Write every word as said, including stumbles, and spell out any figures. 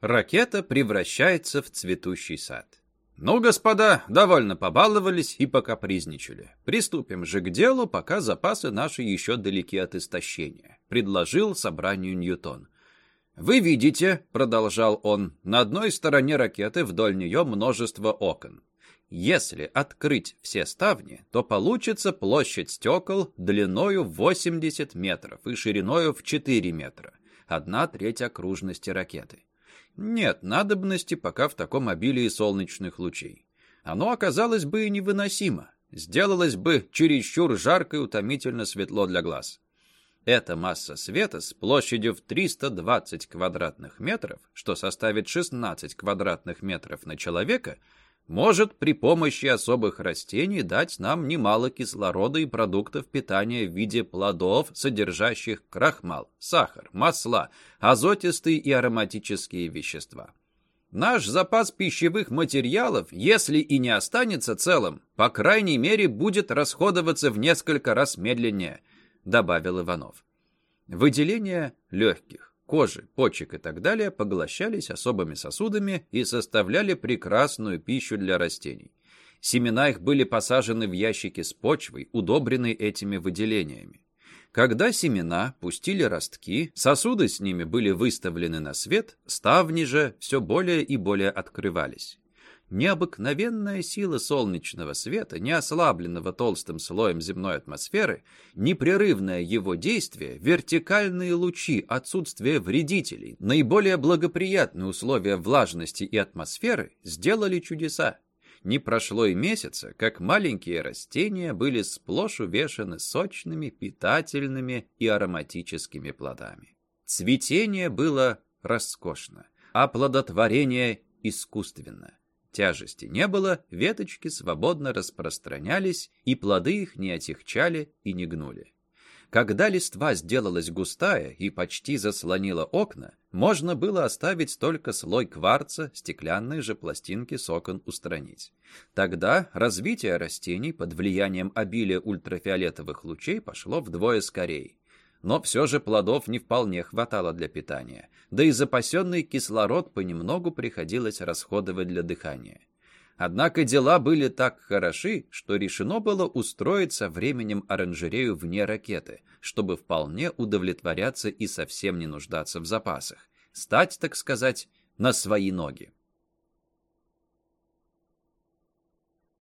Ракета превращается в цветущий сад. Ну, господа, довольно побаловались и покапризничали. Приступим же к делу, пока запасы наши еще далеки от истощения, предложил собранию Ньютон. Вы видите, продолжал он, на одной стороне ракеты вдоль нее множество окон. Если открыть все ставни, то получится площадь стекол длиною в восемьдесят метров и шириною в четыре метра, одна треть окружности ракеты. Нет надобности пока в таком обилии солнечных лучей. Оно оказалось бы и невыносимо, сделалось бы чересчур жарко и утомительно светло для глаз. Эта масса света с площадью в триста двадцать квадратных метров, что составит шестнадцать квадратных метров на человека, может при помощи особых растений дать нам немало кислорода и продуктов питания в виде плодов, содержащих крахмал, сахар, масла, азотистые и ароматические вещества. Наш запас пищевых материалов, если и не останется целым, по крайней мере будет расходоваться в несколько раз медленнее, добавил Иванов. Выделения легких, кожи, почек и так далее поглощались особыми сосудами и составляли прекрасную пищу для растений. Семена их были посажены в ящики с почвой, удобренной этими выделениями. Когда семена пустили ростки, сосуды с ними были выставлены на свет, ставни же все более и более открывались. Необыкновенная сила солнечного света, не ослабленного толстым слоем земной атмосферы, непрерывное его действие, вертикальные лучи, отсутствие вредителей, наиболее благоприятные условия влажности и атмосферы сделали чудеса. Не прошло и месяца, как маленькие растения были сплошь увешаны сочными, питательными и ароматическими плодами. Цветение было роскошно, а плодотворение искусственно. Тяжести не было, веточки свободно распространялись, и плоды их не отягчали и не гнули. Когда листва сделалась густая и почти заслонила окна, можно было оставить только слой кварца, стеклянные же пластинки с окон устранить. Тогда развитие растений под влиянием обилия ультрафиолетовых лучей пошло вдвое скорее. Но все же плодов не вполне хватало для питания, да и запасенный кислород понемногу приходилось расходовать для дыхания. Однако дела были так хороши, что решено было устроить со временем оранжерею вне ракеты, чтобы вполне удовлетворяться и совсем не нуждаться в запасах, стать, так сказать, на свои ноги.